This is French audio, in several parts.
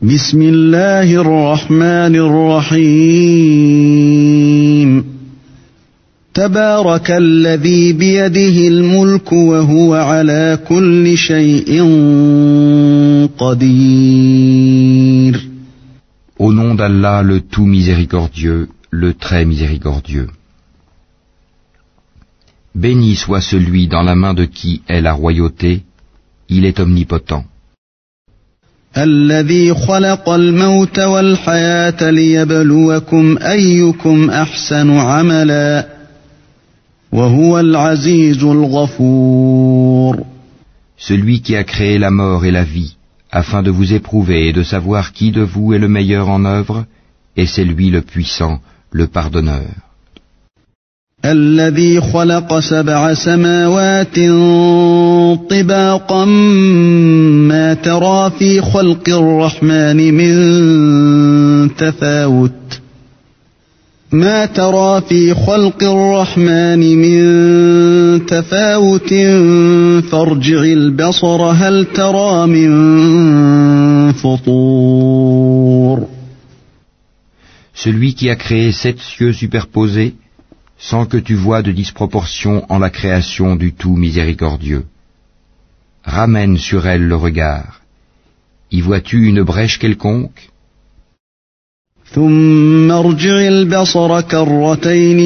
بسم الله الرحمن الرحيم تبارك الذي بيده الملك وهو على كل شيء قدير. Au nom d'Allah, le tout miséricordieux, le très miséricordieux. Béni soit celui dans la main de qui est la royauté, il est omnipotent. الذي خلق الموت والحياة ليبلوكم أيكم أحسن عملا وهو العزيز الغفور. Celui qui a créé la mort et la vie, afin de vous éprouver et de savoir qui de vous est le meilleur en œuvre, et c'est lui le puissant, le pardonneur. الذي خلق 7 سماوات طباقا ما ترى في خلق الرحمن من تفاوت فارجع البصر هل ترى من فطور. Celui qui a créé 7 cieux superposés, sans que tu vois de disproportion en la création du tout miséricordieux. Ramène sur elle le regard. Y vois-tu une brèche quelconque? ثم ارجع البصر كرتين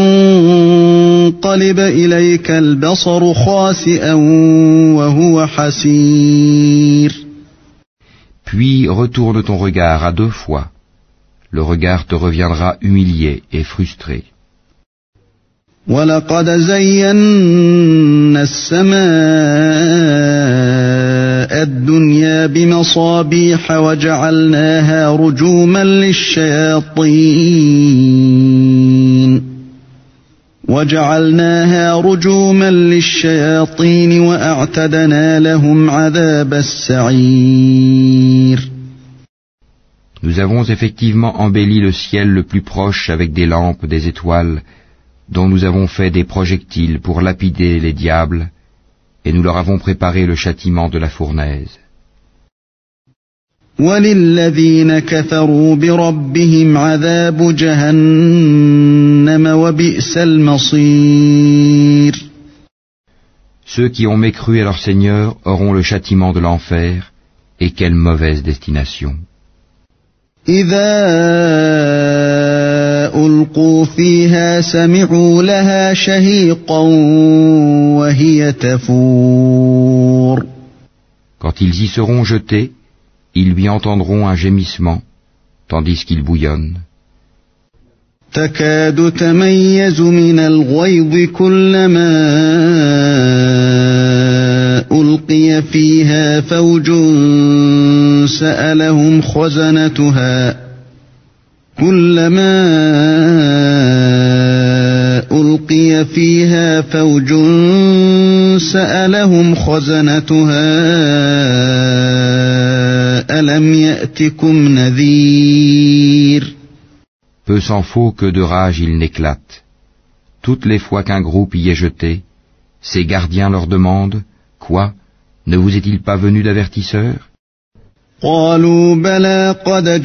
ينقلب إليك البصر خاسئا وهو حسير. Puis retourne ton regard à 2 fois. Le regard te reviendra humilié et frustré. وَلَقَدْ زَيَّنَّا السَّمَاءَ الدُّنْيَا بِمَصَابِيحَ وَجَعَلْنَاهَا رُجُومًا لِلشَّيَاطِينِ وَأَعْتَدْنَا لَهُمْ عَذَابَ السَّعِيرِ. Nous avons effectivement embelli le ciel le plus proche avec des lampes, des étoiles, dont nous avons fait des projectiles pour lapider les diables, et nous leur avons préparé le châtiment de la fournaise. وَلِلَّذِينَ كَفَرُوا بِرَبِّهِمْ عَذَابُ جَهَنَّمَ وَبِئْسَ الْمَصِيرُ. Ceux qui ont mécru à leur Seigneur auront le châtiment de l'enfer, et quelle mauvaise destination. إِذَا أُلْقُوا فِيهَا سَمِعُوا لَهَا شَهِيقًا وَهِيَ تَفُورُ. Quand ils y seront jetés, ils lui entendront un gémissement, tandis qu'il bouillonne. تَكَادُ تَمَيَّزُ مِنَ الْغَيْظِ كُلَّمَا أُلْقِيَ فِيهَا فَوْجٌ سَأَلَهُمْ خَزَنَتُهَا أَلَمْ يَأْتِكُمْ نَذِيرٌ. Peu s'en faut que de rage il n'éclate. Toutes les fois qu'un groupe y est jeté, ses gardiens leur demandent, quoi, ne vous est-il pas venu d'avertisseur? قالوا بلى قد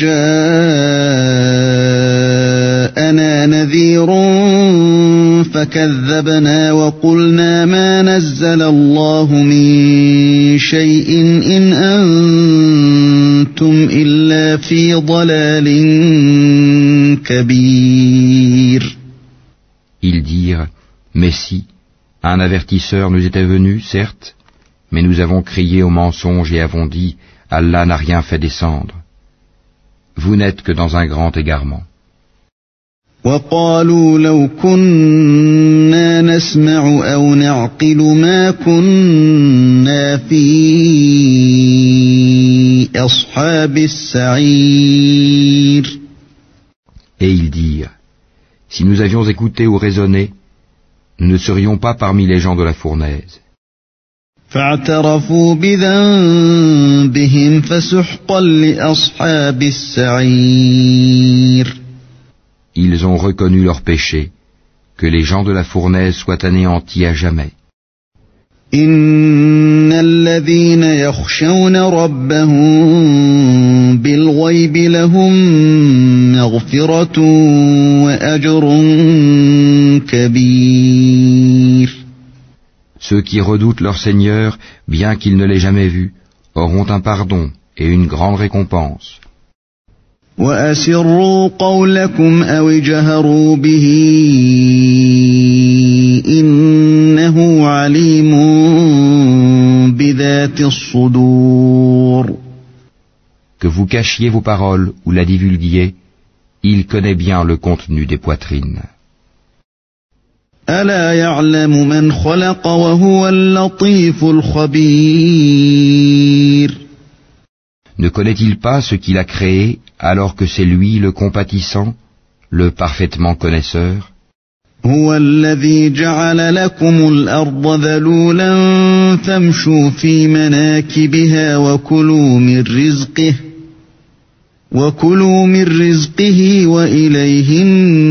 جاءنا نذير فكذبنا وقلنا ما نزل الله من شيء إن أنتم إلا في ضلال كبير. Ils dirent, mais si, un avertisseur nous était venu, certes, mais nous avons crié au mensonge et avons dit, Allah n'a rien fait descendre. Vous n'êtes que dans un grand égarement. وقالوا لو كنا نسمع أو نعقل ما كنا في أصحاب السعير. Et ils dirent, si nous avions écouté ou raisonné, nous ne serions pas parmi les gens de la fournaise. فاعترفوا بذنبهم فسحقا لأصحاب السعير. Ils ont reconnu leur péché, que les gens de la fournaise soient anéantis à jamais. إن الذين يخشون ربهم بالغيب الغيب لهم مغفرة وأجر كبير. Ceux qui redoutent leur Seigneur, bien qu'ils ne l'aient jamais vu, auront un pardon et une grande récompense. وأسروا قولكم أو اجهروا به إنه عليم بذات الصدور. Que vous cachiez vos paroles ou la divulguiez, il connaît bien le contenu des poitrines. ألا يعلم من خلق وهو اللطيف الخبير. Ne connaît-il pas ce qu'il a créé, alors que c'est lui le compatissant, le parfaitement connaisseur? هو الذي جعل لكم الأرض ذلولا فامشوا في مناكبها وكلوا من رزقه وإليه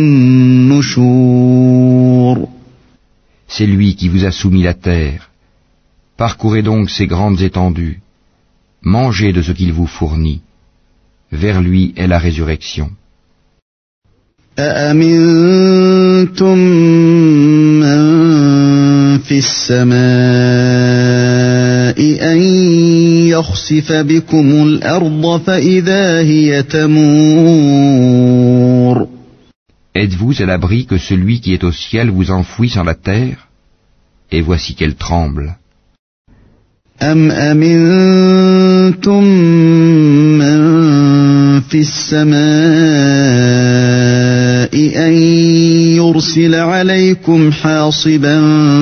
النشور. C'est lui qui vous a soumis la terre. Parcourez donc ces grandes étendues. Mangez de ce qu'il vous fournit. Vers lui est la résurrection. أأمنتم من في السماء أن يخسف بكم الأرض فإذا هي تمور. Êtes-vous à l'abri que celui qui est au ciel vous enfouisse en la terre? Et voici qu'elle tremble. أم أمنتم من في السماء أن يرسل عليكم حاصبا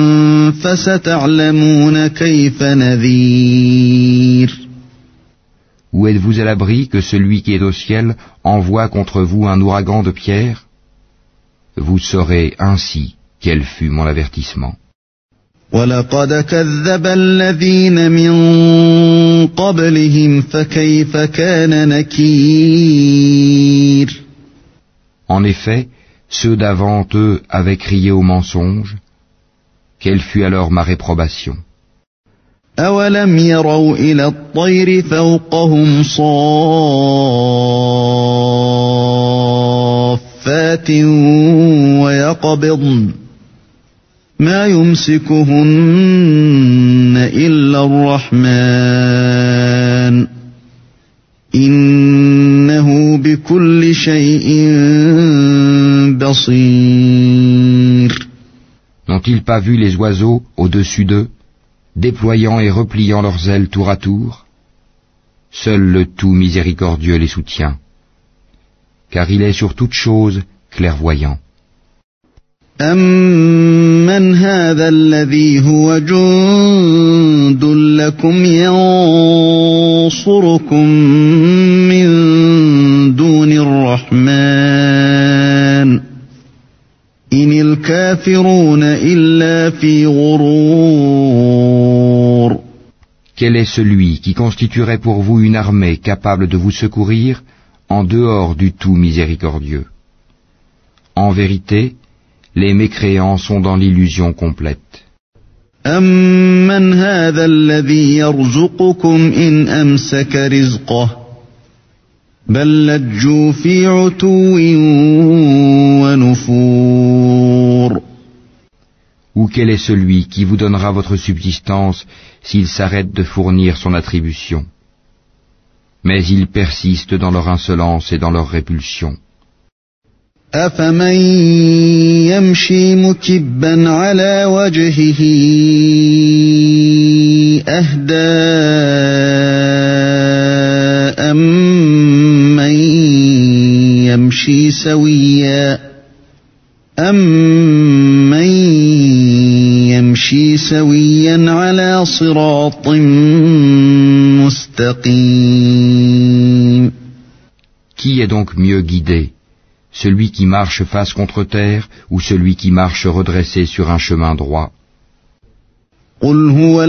فستعلمون كيف نذير. Ou êtes-vous à l'abri que celui qui est au ciel envoie contre vous un ouragan de pierre? Vous saurez ainsi quel fut mon avertissement. وَلَقَدْ كَذَّبَ الَّذِينَ مِن قَبْلِهِمْ فَكَيْفَ كَانَ نَكِيرِ. En effet, ceux d'avant eux avaient crié au mensonge. Quelle fut alors ma réprobation? أَوَلَمْ يَرَوْا إِلَى الطَّيْرِ فَوْقَهُمْ صَافَّاتٍ وَيَقْبِضْنَ ما يمسكهن إلا الرحمن إنه بكل شيء بصير. N'ont-ils pas vu les oiseaux au-dessus d'eux, déployant et repliant leurs ailes tour à tour? Seul le tout miséricordieux les soutient, car il est sur toute chose clairvoyant. أَمَّنْ هَذَا الَّذِي هُوَ جُندٌ لَكُمْ يَنصُرُكُم مِّن دُونِ الرَّحْمَنِ إِنِ الْكَافِرُونَ إِلَّا فِي غُرُورٍ. Quel est celui qui constituerait pour vous une armée capable de vous secourir en dehors du tout miséricordieux? En vérité, les mécréants sont dans l'illusion complète. أَمَّنْ هَذَا الَّذِي يَرْزُقُكُمْ إِنْ أَمْسَكَ رِزْقَهُ بَل لَّجُّوا فِي عُتُوٍّ وَنُفُورٍ. Ou quel est celui qui vous donnera votre subsistance s'il s'arrête de fournir son attribution? Mais ils persistent dans leur insolence et dans leur répulsion. أَفَمَن يَمْشِي مُكِبًّا عَلَى وَجْهِهِ أَهْدَىٰ أَمَّن يَمْشِي سَوِيًّا عَلَى صِرَاطٍ مُّسْتَقِيمٍ. Qui est donc mieux guidé? Celui qui marche face contre terre ou celui qui marche redressé sur un chemin droit? قُلْ هُوَ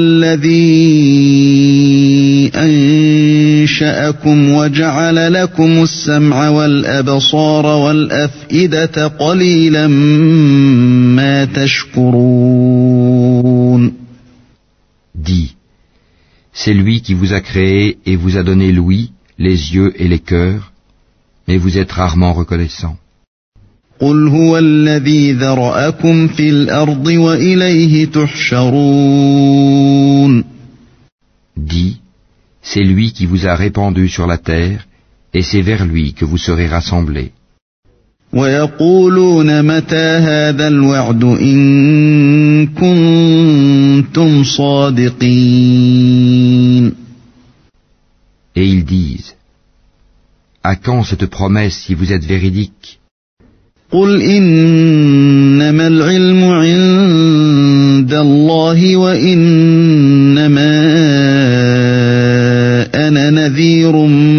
الَّذِي أَنشَأَكُمْ وَجَعَلَ لَكُمُ السَّمْعَ وَالْأَبْصَارَ وَالْأَفْئِدَةَ قَلِيلًا مَا تَشْكُرُونَ. Dis, c'est lui qui vous a créé et vous a donné l'ouïe, les yeux et les cœurs, mais vous êtes rarement reconnaissants. قل هو الذي ذرأكم في الأرض وإليه تحشرون. Dis, c'est lui qui vous a répandu sur la terre, et c'est vers lui que vous serez rassemblés. ويقولون متى هذا الوعد إن كنتم صادقين. Et ils disent, à quand cette promesse si vous êtes véridique? قل إنما العلم عند الله وإنما أنا نذير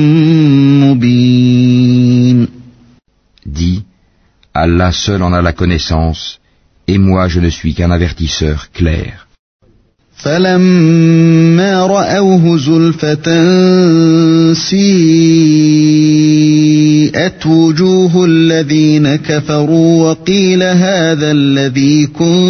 مبين. Dis, Allah seul en a la connaissance, et moi je ne suis qu'un avertisseur clair. فلما رأوه زلفة سيئت وجوه الذين كفروا وقيل هذا الذي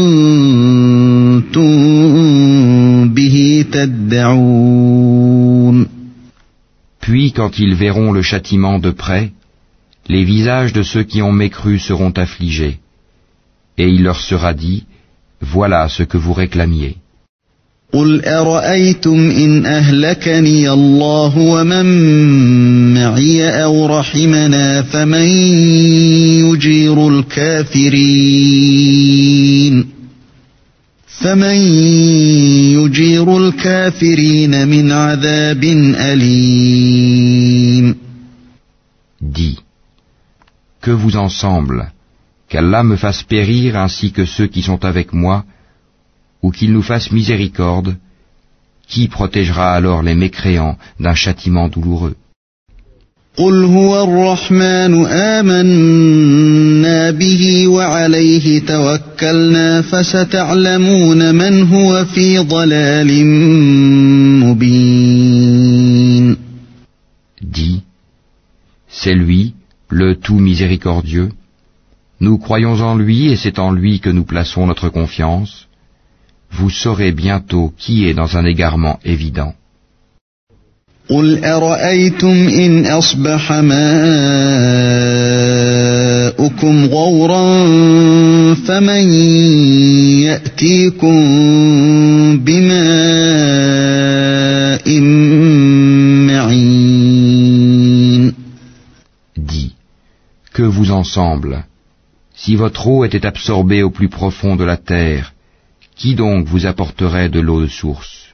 كنتم به تدعون. Puis quand ils verront le châtiment de près, les visages de ceux qui ont mécru seront affligés, et il leur sera dit, voilà ce que vous réclamiez. قل أرأيتم إن أهلكني الله ومن معي أو رحمنا فمن يجير الكافرين من عذاب أليم. Dis, que vous en semble, qu'Allah me fasse périr ainsi que ceux qui sont avec moi, ou qu'il nous fasse miséricorde, qui protégera alors les mécréants d'un châtiment douloureux? قل هو الرحمن آمنا به وعليه توكلنا فستعلمون من هو في ضلال مبين. Dis, c'est lui, le tout miséricordieux. Nous croyons en lui et c'est en lui que nous plaçons notre confiance. Vous saurez bientôt qui est dans un égarement évident. قل أرأيتم إن أصبح ماؤكم غورا فمن يأتيكم بماء معين. Dis, que vous en semble, si votre eau était absorbée au plus profond de la terre, qui donc vous apporterait de l'eau de source?